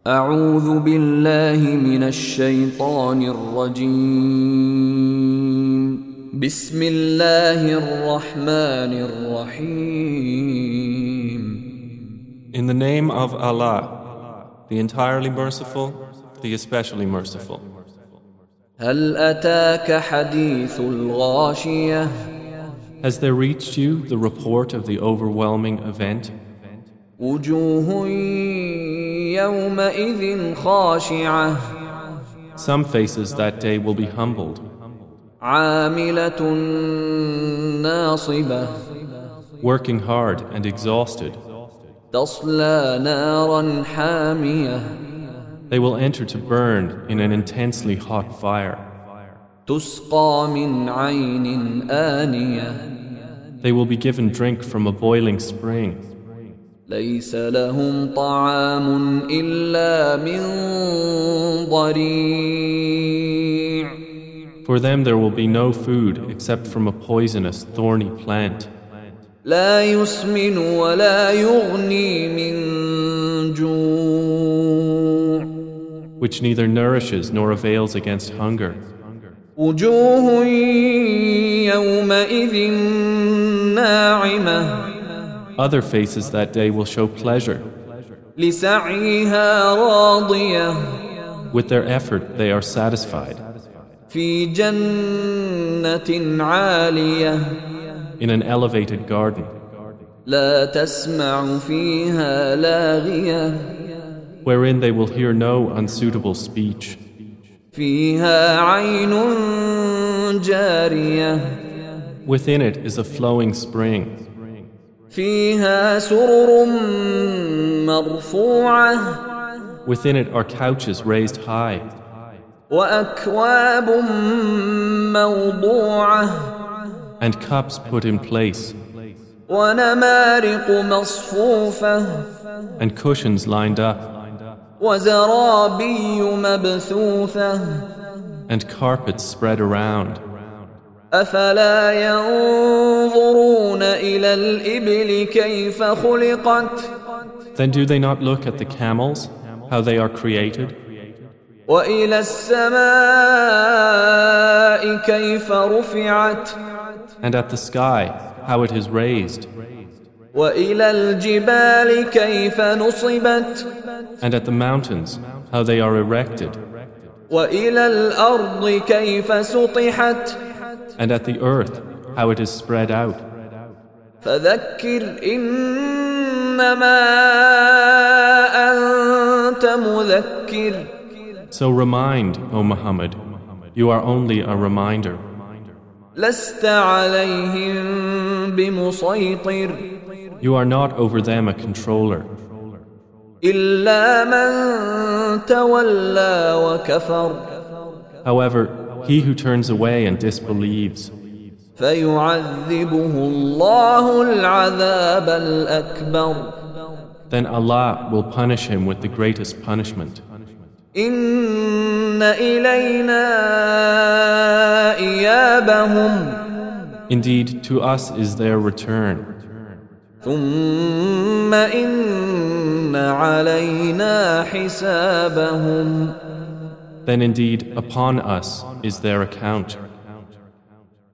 أعوذ بالله من الشيطان الرجيم بسم الله الرحمن الرحيم In the name of Allah, the entirely merciful, the especially merciful. هل أتاك حديث الغاشية Has there reached you the report of the overwhelming event? وجوه يومئذ خاشعة Some faces that day will be humbled, عاملة ناصبة working hard and exhausted. تصلى نارا حامية They will enter to burn in an intensely hot fire. تسقى من عين آنية They will be given drink from a boiling spring. ليس لهم طعام إلا من ضريع For them there will be no food except from a poisonous, thorny plant, لا يسمن ولا يغني من جوع which neither nourishes nor avails against hunger. وجوه يومئذ ناعمة Other faces that day will show pleasure. لسعيها راضية With their effort they are satisfied. في جنة عالية In an elevated garden, لا تسمع فيها لاغية wherein they will hear no unsuitable speech. فيها عين جارية Within it is a flowing spring. فيها سرر مرفوعة Within it are couches raised high, وأكواب موضوعة and cups put in place, ونمارق مصفوفة and cushions lined up, وزرابي مبثوثة and carpets spread around. أفلا ينظرون إلى الإبل كيف خلقت Then do they not look at the camels, how they are created, وإلى السماء كيف رفعت and at the sky, how it is raised, وإلى الجبال كيف نصبت and at the mountains, how they are erected, وإلى الأرض كيف سطحت and at the earth, how it is spread out. فذكر إنما أنت مذكر So remind, O Muhammad, you are only a reminder. لست عليهم بمسيطر You are not over them a controller, إلا من تولى وكفر however, he who turns away and disbelieves, فيعذبه الله العذاب الأكبر then Allah will punish him with the greatest punishment. إن إلينا إيابهم Indeed, to us is their return. ثم إن علينا حسابهم Then indeed, upon us is their account.